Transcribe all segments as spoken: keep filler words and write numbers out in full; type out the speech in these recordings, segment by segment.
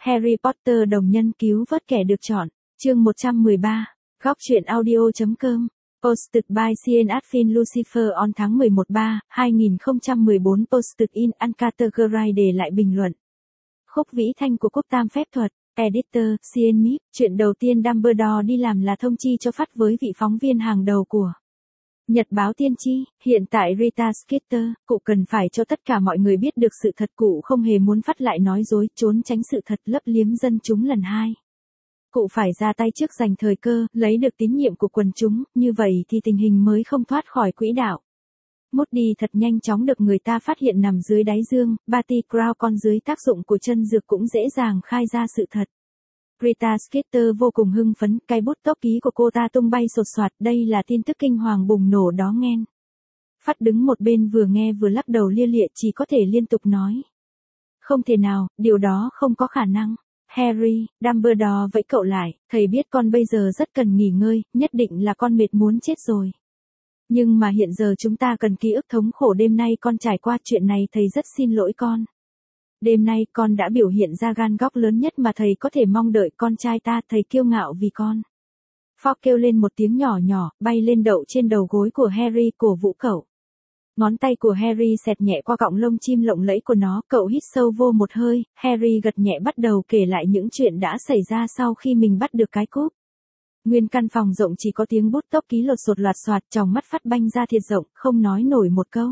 Harry Potter đồng nhân cứu vớt kẻ được chọn. Chương một trăm mười ba. Góc truyện audio.com. Posted by Sean Astin Lucifer on tháng mười một ba, hai nghìn không trăm mười bốn. Posted in Uncategorized để lại bình luận. Khúc vĩ thanh của Quốc Tam phép thuật. Editor, Sean Mip. Chuyện đầu tiên Dumbledore đi làm là thông chi cho phát với vị phóng viên hàng đầu của Nhật báo Tiên tri. Hiện tại Rita Skeeter, cụ cần phải cho tất cả mọi người biết được sự thật. Cụ không hề muốn phát lại nói dối, trốn tránh sự thật, lấp liếm dân chúng lần hai. Cụ phải ra tay trước giành thời cơ, lấy được tín nhiệm của quần chúng, như vậy thì tình hình mới không thoát khỏi quỹ đạo. Moody thật nhanh chóng được người ta phát hiện nằm dưới đáy dương, Barty Crouch con dưới tác dụng của chân dược cũng dễ dàng khai ra sự thật. Rita Skeeter vô cùng hưng phấn, cái bút tốc ký của cô ta tung bay sột soạt, đây là tin tức kinh hoàng bùng nổ đó nghen. Phát đứng một bên vừa nghe vừa lắc đầu lia lịa, chỉ có thể liên tục nói. Không thể nào, điều đó không có khả năng. Harry, Dumbledore vẫy cậu lại, thầy biết con bây giờ rất cần nghỉ ngơi, nhất định là con mệt muốn chết rồi. Nhưng mà hiện giờ chúng ta cần ký ức thống khổ đêm nay con trải qua chuyện này, thầy rất xin lỗi con. Đêm nay con đã biểu hiện ra gan góc lớn nhất mà thầy có thể mong đợi con trai ta, thầy kiêu ngạo vì con. Fogg kêu lên một tiếng nhỏ nhỏ, bay lên đậu trên đầu gối của Harry, cổ vũ cậu. Ngón tay của Harry xẹt nhẹ qua cọng lông chim lộng lẫy của nó, cậu hít sâu vô một hơi, Harry gật nhẹ bắt đầu kể lại những chuyện đã xảy ra sau khi mình bắt được cái cúp. Nguyên căn phòng rộng chỉ có tiếng bút tốc ký lột sột loạt soạt, tròng mắt phát banh ra thiệt rộng, không nói nổi một câu.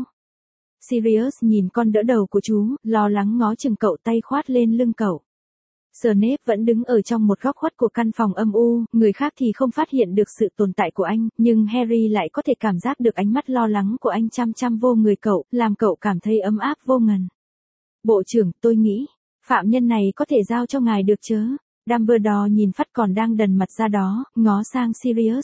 Sirius nhìn con đỡ đầu của chú, lo lắng ngó chừng cậu, tay khoát lên lưng cậu. Snape vẫn đứng ở trong một góc khuất của căn phòng âm u, người khác thì không phát hiện được sự tồn tại của anh, nhưng Harry lại có thể cảm giác được ánh mắt lo lắng của anh chăm chăm vô người cậu, làm cậu cảm thấy ấm áp vô ngần. Bộ trưởng, tôi nghĩ, phạm nhân này có thể giao cho ngài được chớ? Dumbledore nhìn Phát còn đang đần mặt ra đó, ngó sang Sirius.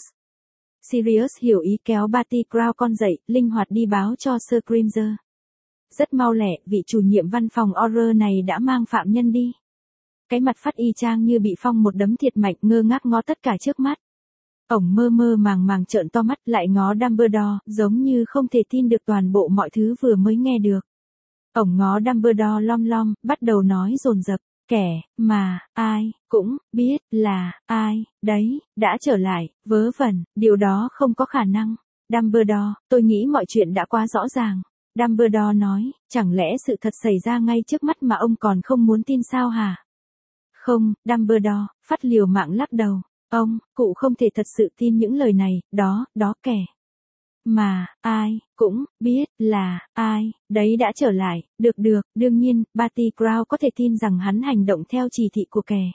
Sirius hiểu ý, kéo Barty Crouch con dậy, linh hoạt đi báo cho Sir Grimger. Rất mau lẹ, vị chủ nhiệm văn phòng Auror này đã mang phạm nhân đi. Cái mặt Phát y chang như bị phong một đấm thiệt mạnh, ngơ ngác ngó tất cả trước mắt. Ổng mơ mơ màng màng trợn to mắt lại ngó Dumbledore, giống như không thể tin được toàn bộ mọi thứ vừa mới nghe được. Ổng ngó Dumbledore lom lom, bắt đầu nói dồn dập, kẻ mà ai cũng biết là ai đấy đã trở lại, vớ vẩn, điều đó không có khả năng. Dumbledore, tôi nghĩ mọi chuyện đã quá rõ ràng. Dumbledore nói, chẳng lẽ sự thật xảy ra ngay trước mắt mà ông còn không muốn tin sao hả? Không, Dumbledore, Phát liều mạng lắc đầu. Ông, cụ không thể thật sự tin những lời này, đó, đó kẻ mà ai cũng biết là ai đấy đã trở lại. Được được, đương nhiên, Barty Crouch có thể tin rằng hắn hành động theo chỉ thị của kẻ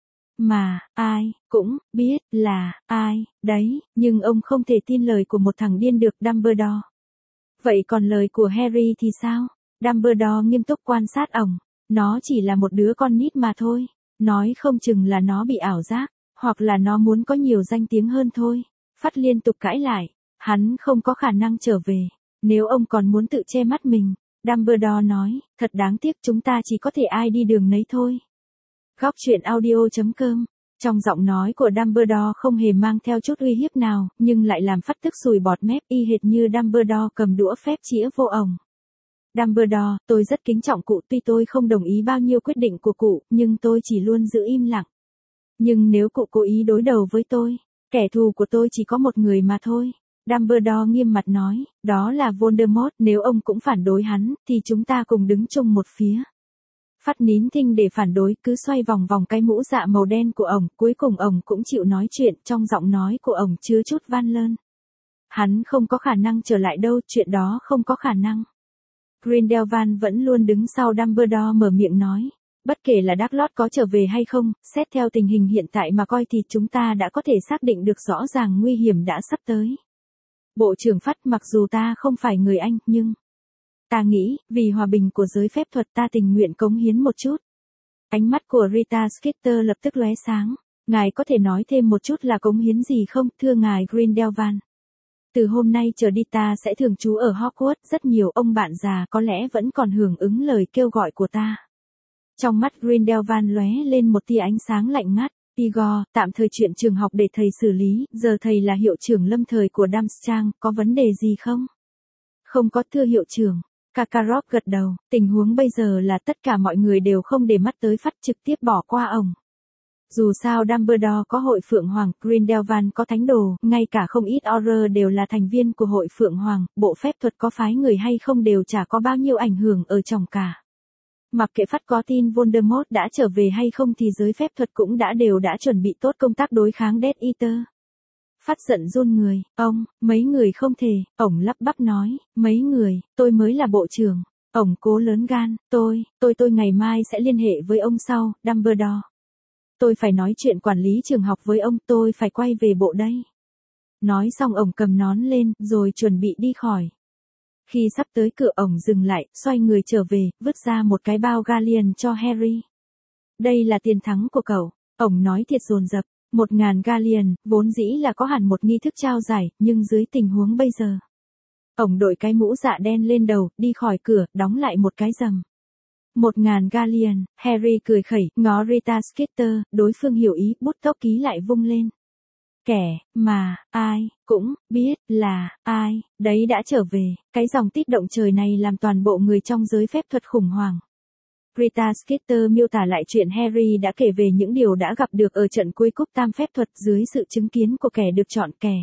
mà ai cũng biết là ai đấy, nhưng ông không thể tin lời của một thằng điên được. Dumbledore. Vậy còn lời của Harry thì sao? Dumbledore nghiêm túc quan sát ổng. Nó chỉ là một đứa con nít mà thôi. Nói không chừng là nó bị ảo giác, hoặc là nó muốn có nhiều danh tiếng hơn thôi. Phát liên tục cãi lại. Hắn không có khả năng trở về. Nếu ông còn muốn tự che mắt mình. Dumbledore nói, thật đáng tiếc, chúng ta chỉ có thể ai đi đường nấy thôi. Góc truyện audio.com. Trong giọng nói của Dumbledore không hề mang theo chút uy hiếp nào, nhưng lại làm Phát tức sùi bọt mép, y hệt như Dumbledore cầm đũa phép chĩa vô ổng. Dumbledore, tôi rất kính trọng cụ, tuy tôi không đồng ý bao nhiêu quyết định của cụ, nhưng tôi chỉ luôn giữ im lặng. Nhưng nếu cụ cố ý đối đầu với tôi, kẻ thù của tôi chỉ có một người mà thôi. Dumbledore nghiêm mặt nói, đó là Voldemort, nếu ông cũng phản đối hắn, thì chúng ta cùng đứng chung một phía. Phát nín thinh để phản đối, cứ xoay vòng vòng cái mũ dạ màu đen của ổng, cuối cùng ổng cũng chịu nói chuyện, trong giọng nói của ổng chứa chút van lơn. Hắn không có khả năng trở lại đâu, chuyện đó không có khả năng. Grindelwald vẫn luôn đứng sau Dumbledore mở miệng nói, bất kể là Dumbledore có trở về hay không, xét theo tình hình hiện tại mà coi thì chúng ta đã có thể xác định được rõ ràng nguy hiểm đã sắp tới. Bộ trưởng Phát, mặc dù ta không phải người Anh, nhưng ta nghĩ, vì hòa bình của giới phép thuật ta tình nguyện cống hiến một chút. Ánh mắt của Rita Skeeter lập tức lóe sáng. Ngài có thể nói thêm một chút là cống hiến gì không, thưa ngài Grindelwald? Từ hôm nay trở đi ta sẽ thường trú ở Hogwarts, rất nhiều ông bạn già có lẽ vẫn còn hưởng ứng lời kêu gọi của ta. Trong mắt Grindelwald lóe lên một tia ánh sáng lạnh ngắt. Igor, tạm thời chuyện trường học để thầy xử lý, giờ thầy là hiệu trưởng lâm thời của Durmstrang, có vấn đề gì không? Không có, thưa hiệu trưởng. Kakarot gật đầu, tình huống bây giờ là tất cả mọi người đều không để mắt tới Phát trực tiếp bỏ qua ông. Dù sao Dumbledore có hội Phượng Hoàng, Grindelwald có thánh đồ, ngay cả không ít Auror đều là thành viên của hội Phượng Hoàng, bộ phép thuật có phái người hay không đều chả có bao nhiêu ảnh hưởng ở trong cả. Mặc kệ Phát có tin Voldemort đã trở về hay không thì giới phép thuật cũng đã đều đã chuẩn bị tốt công tác đối kháng Death Eater. Phát giận run người, ông, mấy người không thể, ổng lắp bắp nói, mấy người, tôi mới là bộ trưởng. Ổng cố lớn gan, tôi, tôi tôi ngày mai sẽ liên hệ với ông sau, Dumbledore. Tôi phải nói chuyện quản lý trường học với ông, tôi phải quay về bộ đây. Nói xong ổng cầm nón lên, rồi chuẩn bị đi khỏi. Khi sắp tới cửa ổng dừng lại, xoay người trở về, vứt ra một cái bao galleon cho Harry. Đây là tiền thắng của cậu, ổng nói thiệt dồn dập. Một ngàn galleon, vốn dĩ là có hẳn một nghi thức trao giải, nhưng dưới tình huống bây giờ. Ổng đội cái mũ dạ đen lên đầu, đi khỏi cửa, đóng lại một cái rầm. Một ngàn galleon, Harry cười khẩy, ngó Rita Skeeter, đối phương hiểu ý, bút tốc ký lại vung lên. Kẻ, mà, ai, cũng, biết, là, ai, đấy đã trở về, cái dòng tít động trời này làm toàn bộ người trong giới phép thuật khủng hoảng. Rita Skeeter miêu tả lại chuyện Harry đã kể về những điều đã gặp được ở trận cuối cúp tam phép thuật dưới sự chứng kiến của kẻ được chọn kẻ.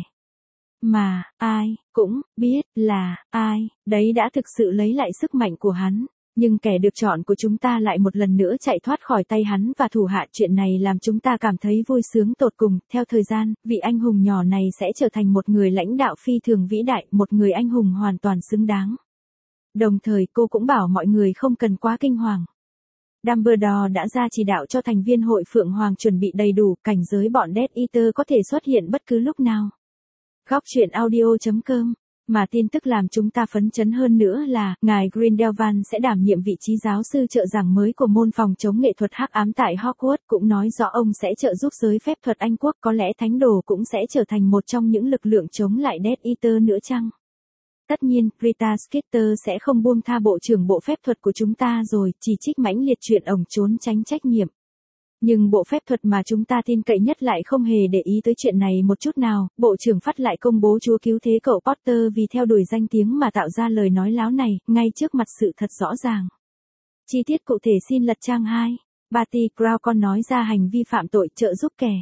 Mà, ai, cũng, biết, là, ai, đấy đã thực sự lấy lại sức mạnh của hắn. Nhưng kẻ được chọn của chúng ta lại một lần nữa chạy thoát khỏi tay hắn và thủ hạ, chuyện này làm chúng ta cảm thấy vui sướng tột cùng. Theo thời gian, vị anh hùng nhỏ này sẽ trở thành một người lãnh đạo phi thường vĩ đại, một người anh hùng hoàn toàn xứng đáng. Đồng thời cô cũng bảo mọi người không cần quá kinh hoàng. Dumbledore đã ra chỉ đạo cho thành viên hội Phượng Hoàng chuẩn bị đầy đủ, cảnh giới bọn Death Eater có thể xuất hiện bất cứ lúc nào. Góc truyện audio chấm com. Mà tin tức làm chúng ta phấn chấn hơn nữa là, ngài Grindelwald sẽ đảm nhiệm vị trí giáo sư trợ giảng mới của môn phòng chống nghệ thuật hắc ám tại Hogwarts, cũng nói rõ ông sẽ trợ giúp giới phép thuật Anh quốc, có lẽ thánh đồ cũng sẽ trở thành một trong những lực lượng chống lại Death Eater nữa chăng? Tất nhiên, Rita Skeeter sẽ không buông tha bộ trưởng bộ phép thuật của chúng ta rồi, chỉ trích mãnh liệt chuyện ổng trốn tránh trách nhiệm. Nhưng bộ phép thuật mà chúng ta tin cậy nhất lại không hề để ý tới chuyện này một chút nào, bộ trưởng Phát lại công bố Chúa cứu thế cậu Potter vì theo đuổi danh tiếng mà tạo ra lời nói láo này, ngay trước mặt sự thật rõ ràng. Chi tiết cụ thể xin lật trang hai. Barty Crouch còn nói ra hành vi phạm tội trợ giúp kẻ.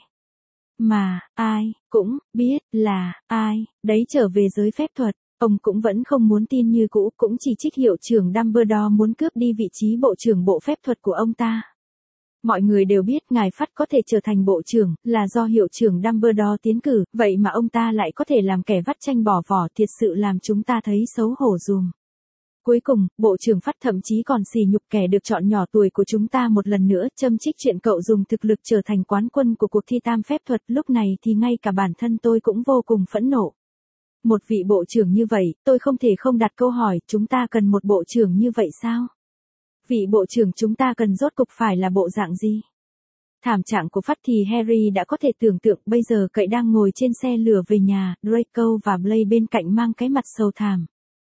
Mà, ai, cũng, biết, là, ai, đấy trở về giới phép thuật. Ông cũng vẫn không muốn tin như cũ, cũng chỉ trích hiệu trưởng Dumbledore muốn cướp đi vị trí bộ trưởng bộ phép thuật của ông ta. Mọi người đều biết ngài Phát có thể trở thành bộ trưởng, là do hiệu trưởng Dumbledore tiến cử, vậy mà ông ta lại có thể làm kẻ vắt chanh bỏ vỏ, thiệt sự làm chúng ta thấy xấu hổ dùm. Cuối cùng, bộ trưởng Phát thậm chí còn sỉ nhục kẻ được chọn nhỏ tuổi của chúng ta một lần nữa, châm trích chuyện cậu dùng thực lực trở thành quán quân của cuộc thi tam phép thuật, lúc này thì ngay cả bản thân tôi cũng vô cùng phẫn nộ. Một vị bộ trưởng như vậy, tôi không thể không đặt câu hỏi, chúng ta cần một bộ trưởng như vậy sao? Vị bộ trưởng chúng ta cần rốt cục phải là bộ dạng gì? Thảm trạng của Phát thì Harry đã có thể tưởng tượng, bây giờ cậu đang ngồi trên xe lửa về nhà, Draco và Blaise bên cạnh mang cái mặt sầu thảm.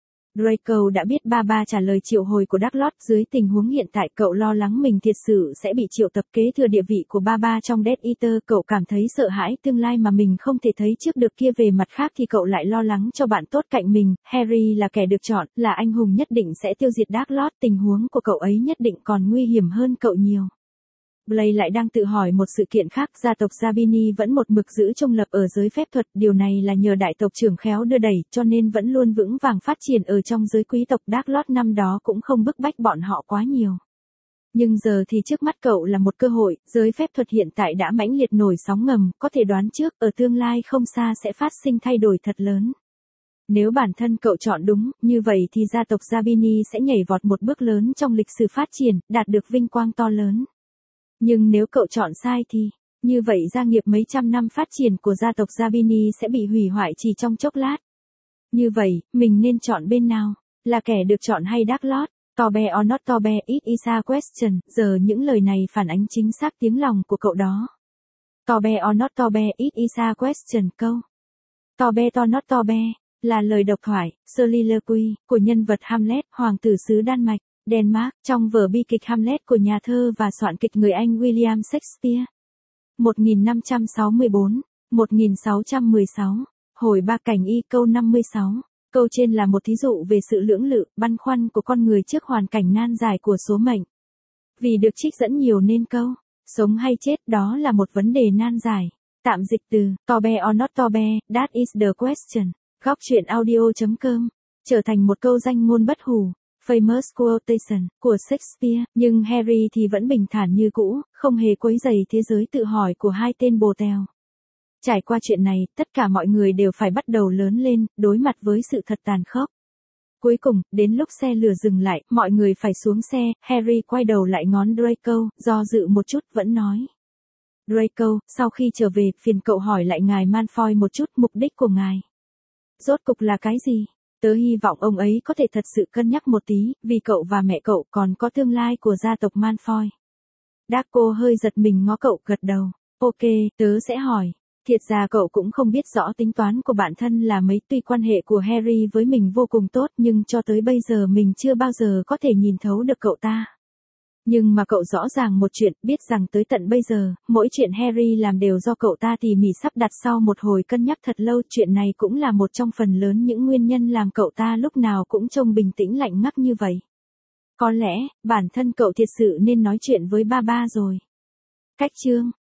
Draco đã biết ba ba trả lời triệu hồi của Dark Lord, dưới tình huống hiện tại cậu lo lắng mình thiệt sự sẽ bị triệu tập kế thừa địa vị của ba ba trong Death Eater, cậu cảm thấy sợ hãi tương lai mà mình không thể thấy trước được kia, về mặt khác thì cậu lại lo lắng cho bạn tốt cạnh mình, Harry là kẻ được chọn, là anh hùng nhất định sẽ tiêu diệt Dark Lord, tình huống của cậu ấy nhất định còn nguy hiểm hơn cậu nhiều. Blaise lại đang tự hỏi một sự kiện khác, gia tộc Zabini vẫn một mực giữ trung lập ở giới phép thuật, điều này là nhờ đại tộc trưởng khéo đưa đẩy, cho nên vẫn luôn vững vàng phát triển ở trong giới quý tộc. Dark Lord năm đó cũng không bức bách bọn họ quá nhiều. Nhưng giờ thì trước mắt cậu là một cơ hội, giới phép thuật hiện tại đã mãnh liệt nổi sóng ngầm, có thể đoán trước, ở tương lai không xa sẽ phát sinh thay đổi thật lớn. Nếu bản thân cậu chọn đúng, như vậy thì gia tộc Zabini sẽ nhảy vọt một bước lớn trong lịch sử phát triển, đạt được vinh quang to lớn. Nhưng nếu cậu chọn sai thì, như vậy gia nghiệp mấy trăm năm phát triển của gia tộc Zabini sẽ bị hủy hoại chỉ trong chốc lát. Như vậy, mình nên chọn bên nào? Là kẻ được chọn hay Dark Lord? Tobe or not Tobe, it is a question. Giờ những lời này phản ánh chính xác tiếng lòng của cậu đó. Tobe or not Tobe, it is a question. Câu Tobe or not Tobe là lời độc thoại, soliloquy, của nhân vật Hamlet, hoàng tử xứ Đan Mạch, Denmark, trong vở bi kịch Hamlet của nhà thơ và soạn kịch người Anh William Shakespeare. một nghìn năm trăm sáu mươi tư, một nghìn sáu trăm mười sáu, hồi ba cảnh y câu năm mươi sáu. Câu trên là một thí dụ về sự lưỡng lự, băn khoăn của con người trước hoàn cảnh nan giải của số mệnh. Vì được trích dẫn nhiều nên câu, sống hay chết đó là một vấn đề nan giải. Tạm dịch từ, to be or not to be, that is the question. Góc truyện audio chấm com trở thành một câu danh ngôn bất hủ, famous quotation, của Shakespeare, nhưng Harry thì vẫn bình thản như cũ, không hề quấy rầy thế giới tự hỏi của hai tên bồ tèo. Trải qua chuyện này, tất cả mọi người đều phải bắt đầu lớn lên, đối mặt với sự thật tàn khốc. Cuối cùng, đến lúc xe lửa dừng lại, mọi người phải xuống xe, Harry quay đầu lại ngón Draco, do dự một chút, vẫn nói. Draco, sau khi trở về, phiền cậu hỏi lại ngài Malfoy một chút, mục đích của ngài rốt cục là cái gì? Tớ hy vọng ông ấy có thể thật sự cân nhắc một tí, vì cậu và mẹ cậu còn có tương lai của gia tộc Malfoy. Draco hơi giật mình ngó cậu, gật đầu. Ok, tớ sẽ hỏi. Thiệt ra cậu cũng không biết rõ tính toán của bản thân là mấy, tuy quan hệ của Harry với mình vô cùng tốt nhưng cho tới bây giờ mình chưa bao giờ có thể nhìn thấu được cậu ta. Nhưng mà cậu rõ ràng một chuyện, biết rằng tới tận bây giờ, mỗi chuyện Harry làm đều do cậu ta tỉ mỉ sắp đặt sau một hồi cân nhắc thật lâu. Chuyện này cũng là một trong phần lớn những nguyên nhân làm cậu ta lúc nào cũng trông bình tĩnh lạnh ngắt như vậy. Có lẽ, bản thân cậu thiệt sự nên nói chuyện với ba ba rồi. Cách chương